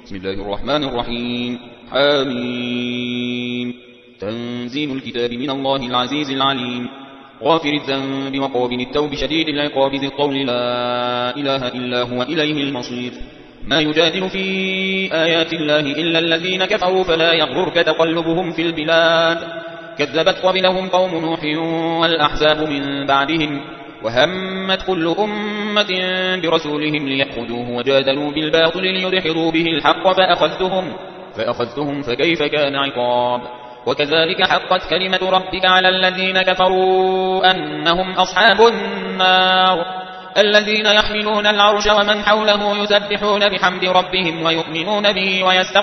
بسم الله الرحمن الرحيم. حميم. تنزيل الكتاب من الله العزيز العليم، غافر الذنب وقابل التوب شديد العقاب ذي الطول لا إله إلا هو إليه المصير. ما يجادل في آيات الله إلا الذين كفروا فلا يغررك تقلبهم في البلاد. كذبت قبلهم قوم نوح والأحزاب من بعدهم، وهمت كل أمة برسولهم ليأخذوه وجادلوا بالباطل ليدحضوا به الحق فأخذتهم فكيف كان عقاب. وكذلك حقت كلمة ربك على الذين كفروا أنهم أصحاب النار، الذين يحملون العرش ومن حوله يسبحون بحمد ربهم ويؤمنون به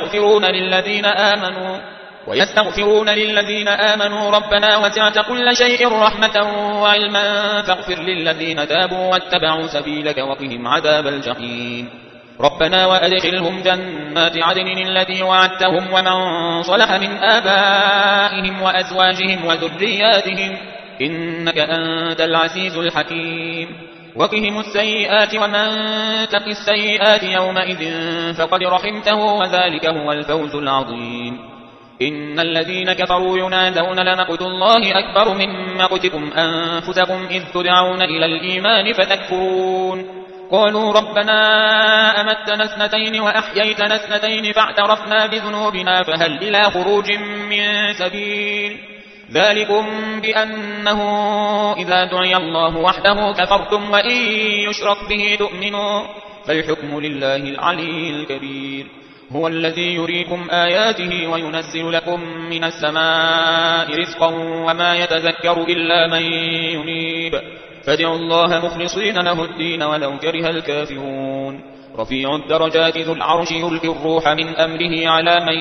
ويستغفرون للذين آمنوا ربنا وسعت كل شيء رحمة وعلما فاغفر للذين تابوا واتبعوا سبيلك وقهم عذاب الجحيم. ربنا وأدخلهم جنات عدن التي وعدتهم ومن صلح من آبائهم وأزواجهم وذرياتهم إنك أنت العزيز الحكيم. وقهم السيئات ومن تق السيئات يومئذ فقد رحمته وذلك هو الفوز العظيم. إن الذين كفروا ينادون لمقت الله أكبر من مقتكم أنفسكم إذ تدعون إلى الإيمان فتكفرون. قالوا ربنا أمتنا اثنتين وأحييتنا اثنتين فاعترفنا بذنوبنا فهل إلى خروج من سبيل. ذلكم بأنه إذا دعي الله وحده كفرتم وإن يشرك به تؤمنوا فالحكم لله العلي الكبير. هو الذي يريكم آياته وينزل لكم من السماء رزقا وما يتذكر إلا من ينيب فادعوا الله مخلصين له الدين ولو كره الكافرون. رفيع الدرجات ذو العرش يلقي الروح من أمره على من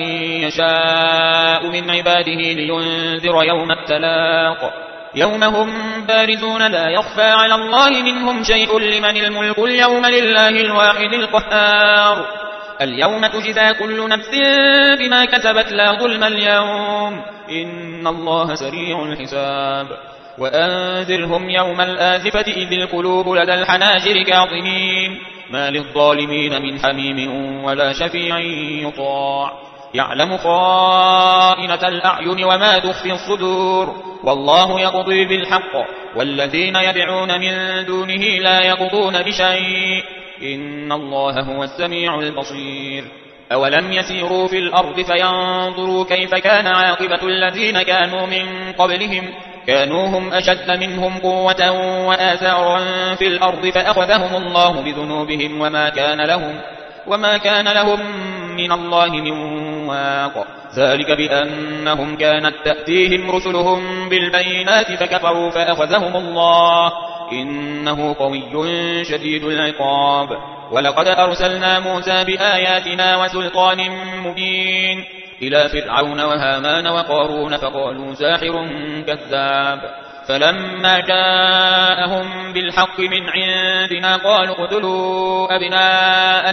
يشاء من عباده لينذر يوم التلاق يوم هم بارزون لا يخفى على الله منهم شيء لمن الملك اليوم لله الواحد القهار. اليوم تجزى كل نفس بما كسبت لا ظلم اليوم إن الله سريع الحساب. وأنذرهم يوم الآزفة إذ القلوب لدى الحناجر كاظمين ما للظالمين من حميم ولا شفيع يطاع يعلم خائنة الأعين وما تخفي الصدور والله يقضي بالحق والذين يدعون من دونه لا يقضون بشيء إن الله هو السميع البصير. أولم يسيروا في الأرض فينظروا كيف كان عاقبة الذين كانوا من قبلهم كانوا هم أشد منهم قوة وآثارا في الأرض فأخذهم الله بذنوبهم وما كان لهم من الله من واق. ذلك بأنهم كانت تأتيهم رسلهم بالبينات فكفروا فأخذهم الله إنه قوي شديد العقاب. ولقد أرسلنا موسى بآياتنا وسلطان مبين إلى فرعون وهامان وقارون فقالوا ساحر كذاب. فلما جاءهم بالحق من عندنا قالوا اقتلوا أبناء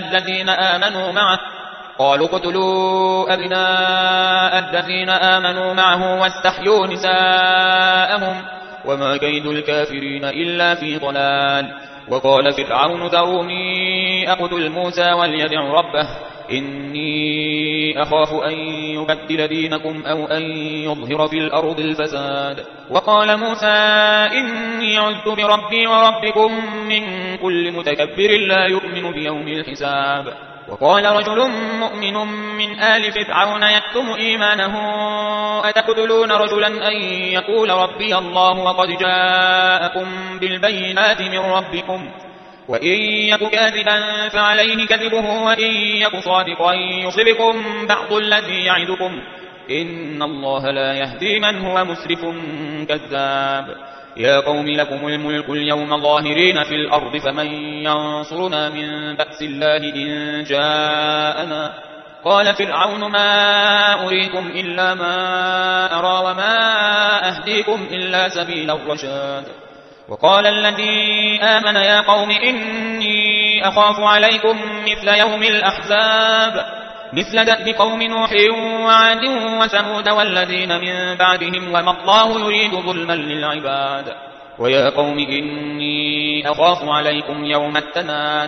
الذين آمنوا معه واستحيوا نساءهم وما كيد الكافرين إلا في ضلال. وقال فرعون ذروني أقتل موسى وليدع ربه إني أخاف أن يبدل دينكم أو أن يظهر في الأرض الفساد. وقال موسى إني عذت بربي وربكم من كل متكبر لا يؤمن بيوم الحساب. وقال رجل مؤمن من آل فرعون يكتم إيمانه أتقتلون رجلا أن يقول ربي الله وقد جاءكم بالبينات من ربكم وإن يك كاذبا فعليه كذبه وإن يك صادقا يصبكم بعض الذي يعدكم إن الله لا يهدي من هو مسرف كذاب. يا قوم لكم الملك اليوم ظاهرين في الأرض فمن ينصرنا من بأس الله إن جاءنا. قال فرعون ما أريكم إلا ما أرى وما أهديكم إلا سبيل الرشاد. وقال الذي آمن يا قوم إني أخاف عليكم مثل يوم الأحزاب مثل دأب قوم نوح وعاد وثمود والذين من بعدهم وما الله يريد ظلما للعباد. ويا قوم إني أخاف عليكم يوم التناد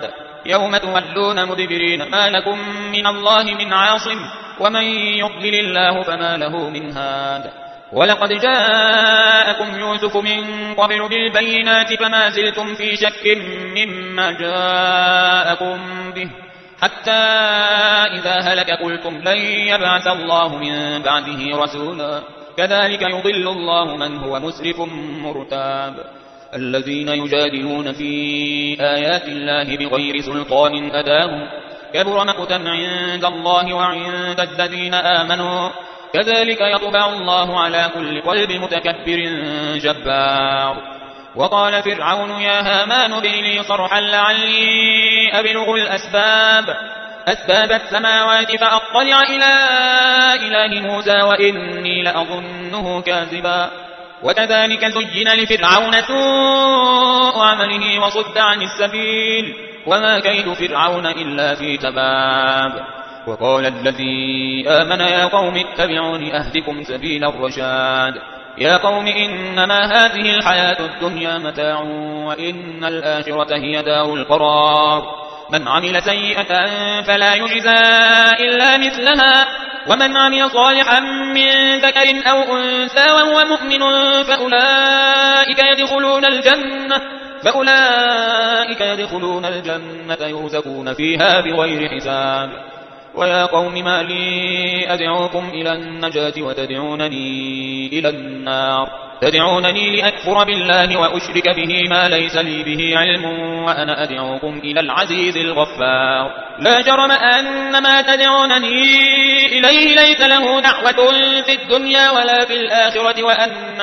يوم تولون مدبرين ما لكم من الله من عاصم ومن يضلل الله فما له من هاد ولقد جاءكم يوسف من قبل بالبينات فما زلتم في شك مما جاءكم به حتى إذا هلك قلتم لن يبعث الله من بعده رسولا كذلك يضل الله من هو مسرف مرتاب الذين يجادلون في آيات الله بغير سلطان أتاهم كبر مقتا عند الله وعند الذين آمنوا كذلك يطبع الله على كل قلب متكبر جبار وقال فرعون يا هامان ابن لي صرحا لعلي أبلغ أسباب السماوات فأطلع إلى إله موسى وإني لأظنه كاذبا وكذلك زين لفرعون سوء عمله وصد عن السبيل وما كيد فرعون إلا في تباب وقال الذي آمن يا قوم اتبعون أهدكم سبيل الرشاد يا قوم إنما هذه الحياة الدنيا متاع وإن الآخرة هي دار القرار من عمل سيئة فلا يجزى إلا مثلها ومن عمل صالحا من ذكر أو أنثى وهو مؤمن فأولئك يدخلون الجنة يرزقون فيها بغير حساب ويا قوم ما لي أدعوكم إلى النجاة وتدعونني إلى النار تدعونني لأكفر بالله وأشرك به ما ليس لي به علم وأنا أدعوكم إلى العزيز الغفار لا جرم أن ما تدعونني إليه ليس له دعوة في الدنيا ولا في الآخرة وأن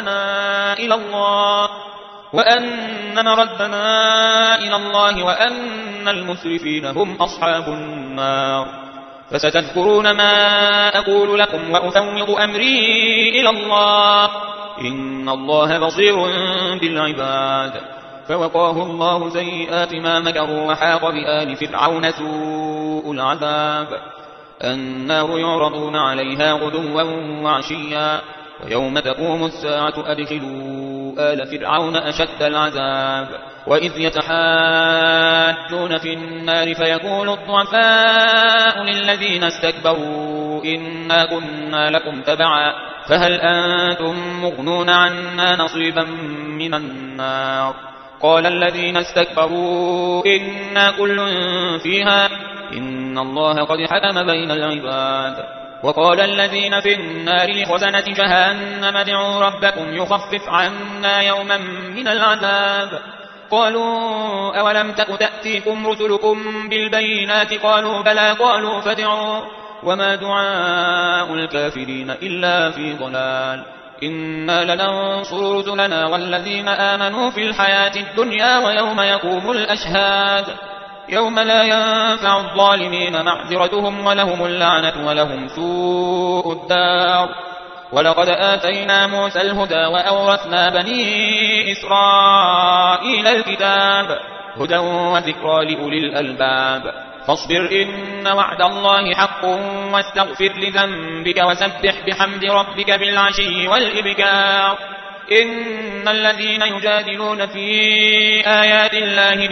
مردنا إلى الله وأن المسرفين هم أصحاب النار فستذكرون ما أقول لكم وأفوض أمري إلى الله إن الله بصير بالعباد فوقاه الله سيئات ما مكروا وحاق بآل فرعون سوء العذاب النار يعرضون عليها غدوا وعشيا ويوم تقوم الساعة أدخلوا آل فرعون أشد العذاب وإذ يتحاجون في النار فيقول الضعفاء للذين استكبروا إنا كنا لكم تبعا فهل أنتم مغنون عنا نصيبا من النار قال الذين استكبروا إنا كل فيها إن الله قد حكم بين العباد وقال الذين في النار لخزنة جهنم ادعوا ربكم يخفف عنا يوما من العذاب قالوا أولم تك تأتيكم رسلكم بالبينات قالوا بلى قالوا فادعوا وما دعاء الكافرين إلا في ضلال إنا لننصر رسلنا والذين آمنوا في الحياة الدنيا ويوم يقوم الأشهاد يوم لا ينفع الظالمين معذرتهم ولهم اللعنة ولهم سوء الدار ولقد آتينا موسى الهدى وأورثنا بني إسرائيل الكتاب هدى وذكرى لأولي الألباب فاصبر إن وعد الله حق واستغفر لذنبك وسبح بحمد ربك بالعشي والإبكار إن الذين يجادلون في آيات الله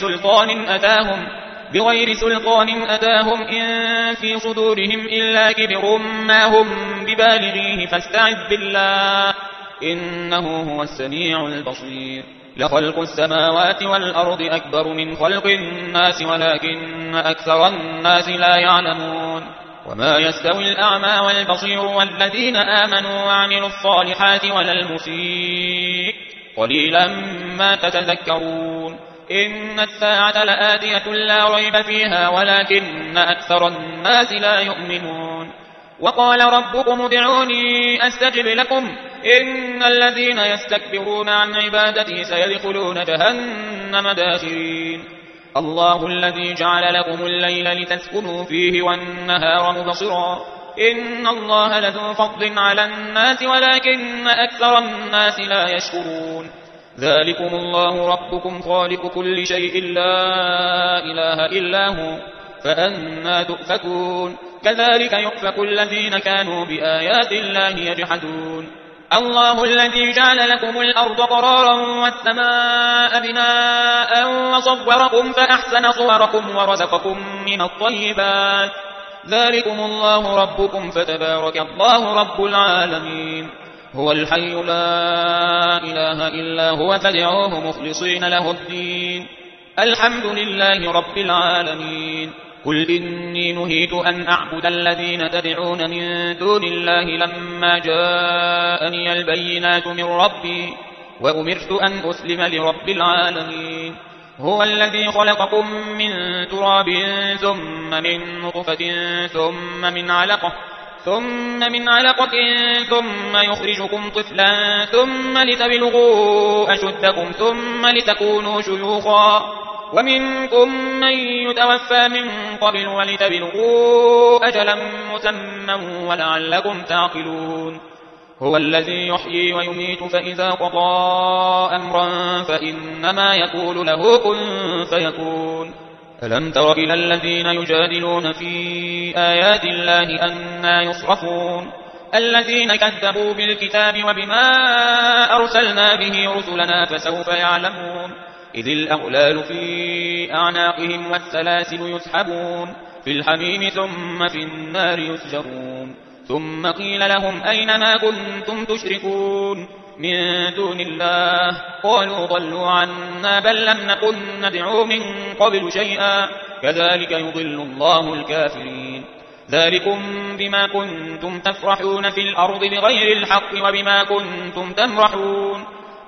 بغير سلطان أتاهم إن في صدورهم إلا كبر ما هم ببالغيه فاستعذ بالله إنه هو السميع البصير لخلق السماوات والأرض أكبر من خلق الناس ولكن أكثر الناس لا يعلمون وما يستوي الأعمى والبصير والذين آمنوا وعملوا الصالحات ولا المسيء قليلا ما تتذكرون إن الساعة لآتية لا ريب فيها ولكن أكثر الناس لا يؤمنون وقال ربكم ادعوني أستجب لكم إن الذين يستكبرون عن عبادتي سيدخلون جهنم داخرين الله الذي جعل لكم الليل لتسكنوا فيه والنهار مبصرا إن الله لذو فضل على الناس ولكن أكثر الناس لا يشكرون ذلكم الله ربكم خالق كل شيء لا إله إلا هو فأنى تؤفكون كذلك يؤفك الذين كانوا بآيات الله يجحدون الله الذي جعل لكم الأرض قرارا والسماء بناء وصوركم فأحسن صوركم ورزقكم من الطيبات ذلكم الله ربكم فتبارك الله رب العالمين هو الحي لا إله إلا هو فادعوه مخلصين له الدين الحمد لله رب العالمين قل إني نهيت أن أعبد الذين تدعون من دون الله لما جاءني البينات من ربي وأمرت أن أسلم لرب العالمين هو الذي خلقكم من تراب ثم من نطفة ثم من علقة ثم يخرجكم طفلا ثم لتبلغوا أشدكم ثم لتكونوا شيوخا ومنكم من يتوفى من قبل ولتبلغوا أجلا مسمى ولعلكم تعقلون هو الذي يحيي ويميت فإذا قضى أمرا فإنما يقول له كن فيكون ألم تر إلى الذين يجادلون في آيات الله أنى يصرفون الذين كذبوا بالكتاب وبما أرسلنا به رسلنا فسوف يعلمون إذ الأغلال في أعناقهم والسلاسل يسحبون في الحميم ثم في النار يسجرون ثم قيل لهم أين ما كنتم تشركون من دون الله قالوا ضلوا عنا بل لم نكن ندعو من قبل شيئا كذلك يضل الله الكافرين ذلكم بما كنتم تفرحون في الأرض بغير الحق وبما كنتم تمرحون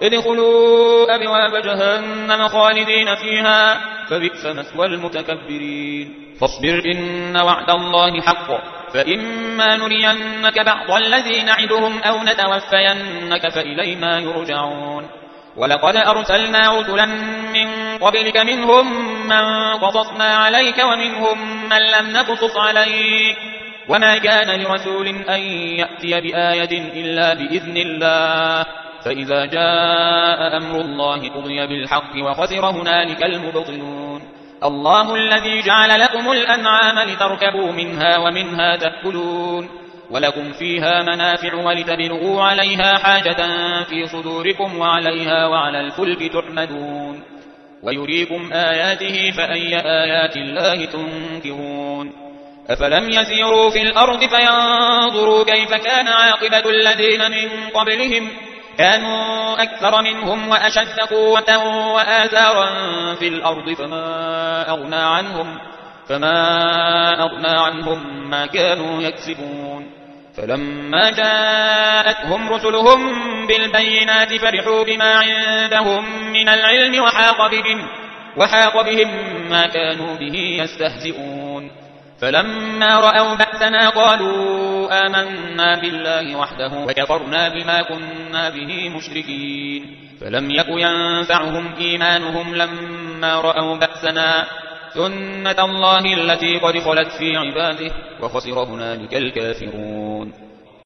ادخلوا أبواب جهنم خالدين فيها فبئس مثوى المتكبرين فاصبر إن وعد الله حق فإما نرينك بعض الذي نعدهم أو نتوفينك فإلينا يرجعون ولقد أرسلنا رسلا من قبلك منهم من قصصنا عليك ومنهم من لم نقصص عليك وما كان لرسول أن يأتي بآية إلا بإذن الله فإذا جاء أمر الله قضي بالحق وخسر هنالك المبطلون الله الذي جعل لكم الأنعام لتركبوا منها ومنها تأكلون ولكم فيها منافع ولتبلغوا عليها حاجة في صدوركم وعليها وعلى الفلك تحمدون ويريكم آياته فأي آيات الله تنكرون أفلم يسيروا في الأرض فينظروا كيف كان عاقبة الذين من قبلهم كانوا أكثر منهم وأشد قوة وآثارا في الأرض فما أغنى عنهم ما كانوا يكسبون فلما جاءتهم رسلهم بالبينات فرحوا بما عندهم من العلم وحاق بهم ما كانوا به يستهزئون فلما رأوا بأسنا قالوا آمنا بالله وحده وكفرنا بما كنا به مشركين فلم يك ينفعهم إيمانهم لما رأوا بأسنا سنة الله التي قد خلت في عباده وخسر هنالك الكافرون